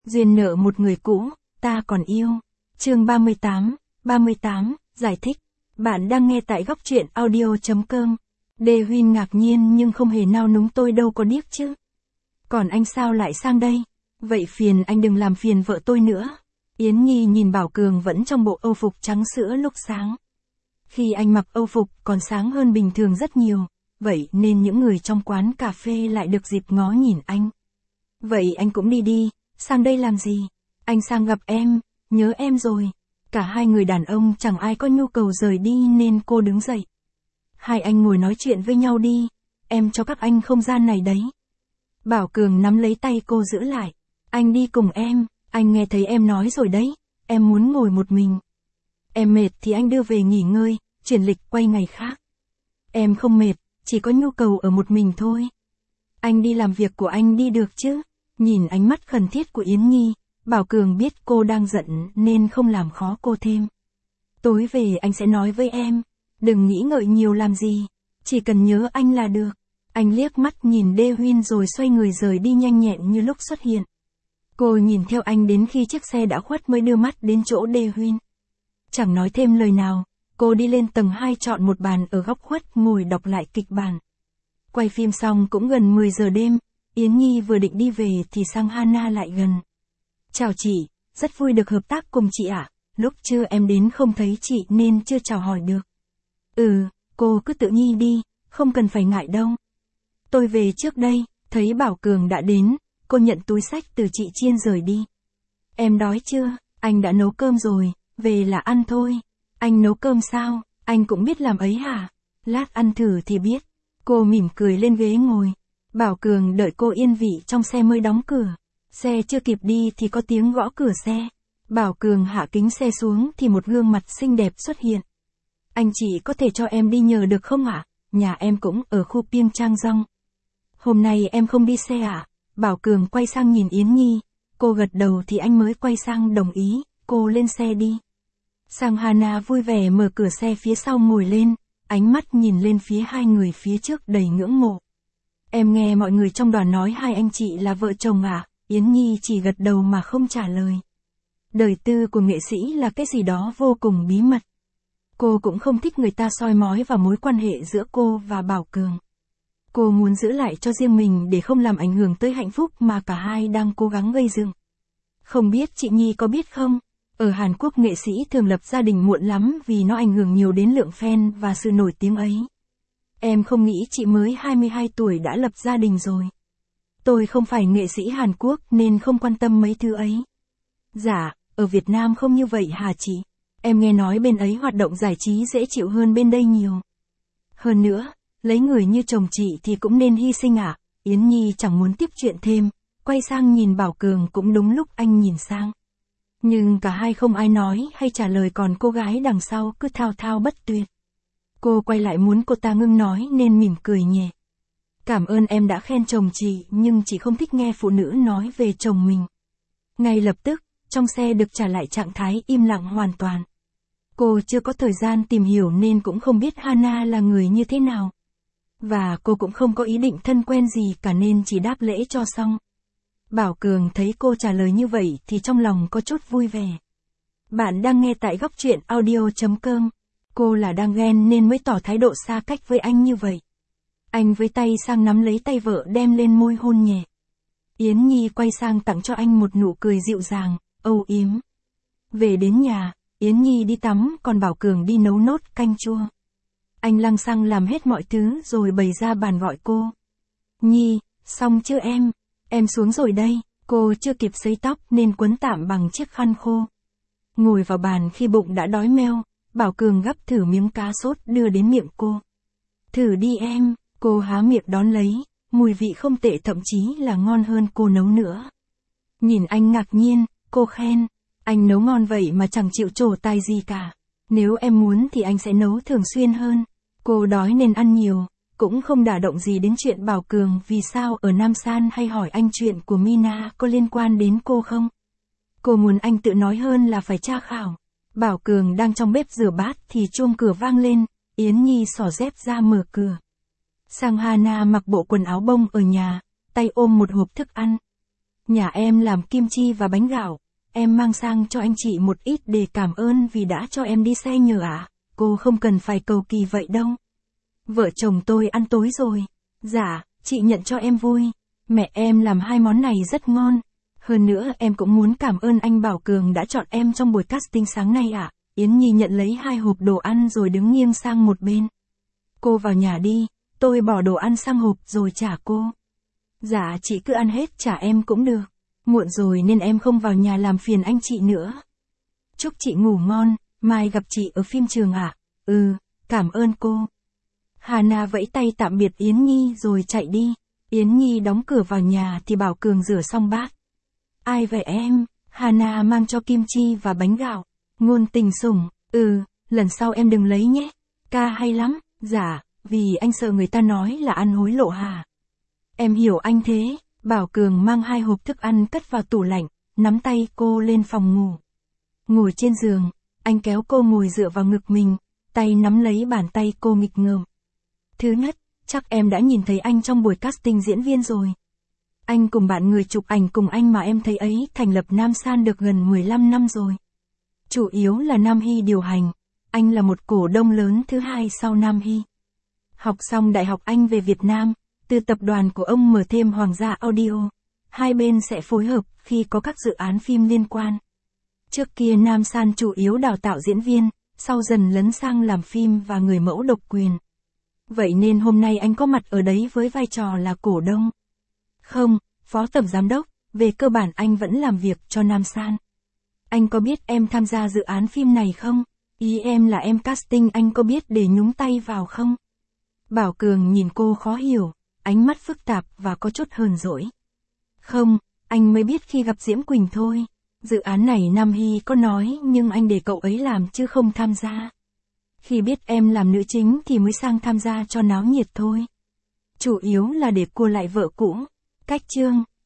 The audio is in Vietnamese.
Duyên nợ một người cũ, ta còn yêu. Chương 38, giải thích. Bạn đang nghe tại góc truyện audio.com. Đê Huyên ngạc nhiên nhưng không hề nao núng, tôi đâu có điếc chứ. Còn anh sao lại sang đây? Vậy phiền anh đừng làm phiền vợ tôi nữa. Yến Nhi nhìn Bảo Cường vẫn trong bộ âu phục trắng sữa lúc sáng. Khi anh mặc âu phục còn sáng hơn bình thường rất nhiều, vậy nên những người trong quán cà phê lại được dịp ngó nhìn anh. Vậy anh cũng đi đi, sang đây làm gì? Anh sang gặp em, nhớ em rồi. Cả hai người đàn ông chẳng ai có nhu cầu rời đi nên cô đứng dậy. Hai anh ngồi nói chuyện với nhau đi, em cho các anh không gian này đấy. Bảo Cường nắm lấy tay cô giữ lại. Anh đi cùng em, anh nghe thấy em nói rồi đấy, em muốn ngồi một mình. Em mệt thì anh đưa về nghỉ ngơi, chuyển lịch quay ngày khác. Em không mệt, chỉ có nhu cầu ở một mình thôi. Anh đi làm việc của anh đi được chứ? Nhìn ánh mắt khẩn thiết của Yến Nhi, Bảo Cường biết cô đang giận nên không làm khó cô thêm. Tối về anh sẽ nói với em, đừng nghĩ ngợi nhiều làm gì, chỉ cần nhớ anh là được. Anh liếc mắt nhìn Đê Huyên rồi xoay người rời đi nhanh nhẹn như lúc xuất hiện. Cô nhìn theo anh đến khi chiếc xe đã khuất mới đưa mắt đến chỗ Đê Huyên. Chẳng nói thêm lời nào, cô đi lên tầng 2 chọn một bàn ở góc khuất ngồi đọc lại kịch bản. Quay phim xong cũng gần 10 giờ đêm, Yến Nhi vừa định đi về thì Sang Hana lại gần. Chào chị, rất vui được hợp tác cùng chị ạ. Lúc trưa em đến không thấy chị nên chưa chào hỏi được. Cô cứ tự nhi đi, không cần phải ngại đâu. Tôi về trước đây, thấy Bảo Cường đã đến, cô nhận túi xách từ chị Chiên rời đi. Em đói chưa? Anh đã nấu cơm rồi, về là ăn thôi. Anh nấu cơm sao? Anh cũng biết làm ấy hả? Lát ăn thử thì biết. Cô mỉm cười lên ghế ngồi. Bảo Cường đợi cô yên vị trong xe mới đóng cửa. Xe chưa kịp đi thì có tiếng gõ cửa xe. Bảo Cường hạ kính xe xuống thì một gương mặt xinh đẹp xuất hiện. Anh chị có thể cho em đi nhờ được không ạ? Nhà em cũng ở khu Piêng Trang Dong. Hôm nay em không đi xe ạ? Bảo Cường quay sang nhìn Yến Nhi. Cô gật đầu thì anh mới quay sang đồng ý, cô lên xe đi. Sang Hana vui vẻ mở cửa xe phía sau ngồi lên, ánh mắt nhìn lên phía hai người phía trước đầy ngưỡng mộ. Em nghe mọi người trong đoàn nói hai anh chị là vợ chồng à? Yến Nhi chỉ gật đầu mà không trả lời. Đời tư của nghệ sĩ là cái gì đó vô cùng bí mật. Cô cũng không thích người ta soi mói vào mối quan hệ giữa cô và Bảo Cường. Cô muốn giữ lại cho riêng mình để không làm ảnh hưởng tới hạnh phúc mà cả hai đang cố gắng gây dựng. Không biết chị Nhi có biết không? Ở Hàn Quốc nghệ sĩ thường lập gia đình muộn lắm vì nó ảnh hưởng nhiều đến lượng fan và sự nổi tiếng ấy. Em không nghĩ chị mới 22 tuổi đã lập gia đình rồi. Tôi không phải nghệ sĩ Hàn Quốc nên không quan tâm mấy thứ ấy. Dạ, ở Việt Nam không như vậy hả chị? Em nghe nói bên ấy hoạt động giải trí dễ chịu hơn bên đây nhiều. Hơn nữa, lấy người như chồng chị thì cũng nên hy sinh ạ. Yến Nhi chẳng muốn tiếp chuyện thêm, quay sang nhìn Bảo Cường cũng đúng lúc anh nhìn sang. Nhưng cả hai không ai nói hay trả lời, còn cô gái đằng sau cứ thao thao bất tuyệt. Cô quay lại muốn cô ta ngưng nói nên mỉm cười nhẹ. Cảm ơn em đã khen chồng chị, nhưng chị không thích nghe phụ nữ nói về chồng mình. Ngay lập tức, trong xe được trả lại trạng thái im lặng hoàn toàn. Cô chưa có thời gian tìm hiểu nên cũng không biết Hana là người như thế nào. Và cô cũng không có ý định thân quen gì cả nên chỉ đáp lễ cho xong. Bảo Cường thấy cô trả lời như vậy thì trong lòng có chút vui vẻ. Bạn đang nghe tại góc truyện audio.com. Cô là đang ghen nên mới tỏ thái độ xa cách với anh như vậy. Anh với tay sang nắm lấy tay vợ đem lên môi hôn nhẹ. Yến Nhi quay sang tặng cho anh một nụ cười dịu dàng, âu yếm. Về đến nhà, Yến Nhi đi tắm còn Bảo Cường đi nấu nốt canh chua. Anh lăng xăng làm hết mọi thứ rồi bày ra bàn gọi cô. Nhi, xong chưa em? Em xuống rồi đây. Cô chưa kịp sấy tóc nên quấn tạm bằng chiếc khăn khô. Ngồi vào bàn khi bụng đã đói meo, Bảo Cường gắp thử miếng cá sốt đưa đến miệng cô. Thử đi em. Cô há miệng đón lấy, mùi vị không tệ, thậm chí là ngon hơn cô nấu nữa. Nhìn anh ngạc nhiên, cô khen. Anh nấu ngon vậy mà chẳng chịu trổ tài gì cả. Nếu em muốn thì anh sẽ nấu thường xuyên hơn. Cô đói nên ăn nhiều, cũng không đả động gì đến chuyện Bảo Cường vì sao ở Nam San hay hỏi anh chuyện của Mina có liên quan đến cô không. Cô muốn anh tự nói hơn là phải tra khảo. Bảo Cường đang trong bếp rửa bát thì chuông cửa vang lên, Yến Nhi xỏ dép ra mở cửa. Sang Hana mặc bộ quần áo bông ở nhà, tay ôm một hộp thức ăn. Nhà em làm kim chi và bánh gạo. Em mang sang cho anh chị một ít để cảm ơn vì đã cho em đi xe nhờ ạ. Cô không cần phải cầu kỳ vậy đâu. Vợ chồng tôi ăn tối rồi. Dạ, chị nhận cho em vui. Mẹ em làm 2 món này rất ngon. Hơn nữa em cũng muốn cảm ơn anh Bảo Cường đã chọn em trong buổi casting sáng nay ạ. Yến Nhi nhận lấy 2 hộp đồ ăn rồi đứng nghiêng sang một bên. Cô vào nhà đi, tôi bỏ đồ ăn sang hộp rồi trả cô. Dạ chị cứ ăn hết trả em cũng được. Muộn rồi nên em không vào nhà làm phiền anh chị nữa. Chúc chị ngủ ngon, mai gặp chị ở phim trường ạ. Ừ, cảm ơn cô. Hana vẫy tay tạm biệt Yến Nhi rồi chạy đi. Yến Nhi đóng cửa vào nhà thì Bảo Cường rửa xong bát. Ai vậy em? Hana mang cho kim chi và bánh gạo. Ngôn Tình sủng, lần sau em đừng lấy nhé. Ca hay lắm, dạ, vì anh sợ người ta nói là ăn hối lộ hả? Em hiểu anh thế. Bảo Cường mang 2 hộp thức ăn cất vào tủ lạnh, nắm tay cô lên phòng ngủ. Ngồi trên giường, anh kéo cô ngồi dựa vào ngực mình, tay nắm lấy bàn tay cô nghịch ngợm. Thứ nhất, chắc em đã nhìn thấy anh trong buổi casting diễn viên rồi. Anh cùng bạn người chụp ảnh cùng anh mà em thấy ấy thành lập Nam San được gần 15 năm rồi. Chủ yếu là Nam Hy điều hành, anh là một cổ đông lớn thứ 2 sau Nam Hy. Học xong đại học anh về Việt Nam, từ tập đoàn của ông mở thêm Hoàng gia Audio. Hai bên sẽ phối hợp khi có các dự án phim liên quan. Trước kia Nam San chủ yếu đào tạo diễn viên, sau dần lấn sang làm phim và người mẫu độc quyền. Vậy nên hôm nay anh có mặt ở đấy với vai trò là cổ đông. Không, phó tổng giám đốc, về cơ bản anh vẫn làm việc cho Nam San. Anh có biết em tham gia dự án phim này không? Ý em là em casting, anh có biết để nhúng tay vào không? Bảo Cường nhìn cô khó hiểu, ánh mắt phức tạp và có chút hờn dỗi. Không, anh mới biết khi gặp Diễm Quỳnh thôi. Dự án này Nam Hy có nói nhưng anh để cậu ấy làm chứ không tham gia. Khi biết em làm nữ chính thì mới sang tham gia cho náo nhiệt thôi. Chủ yếu là để cua lại vợ cũ. Cách chương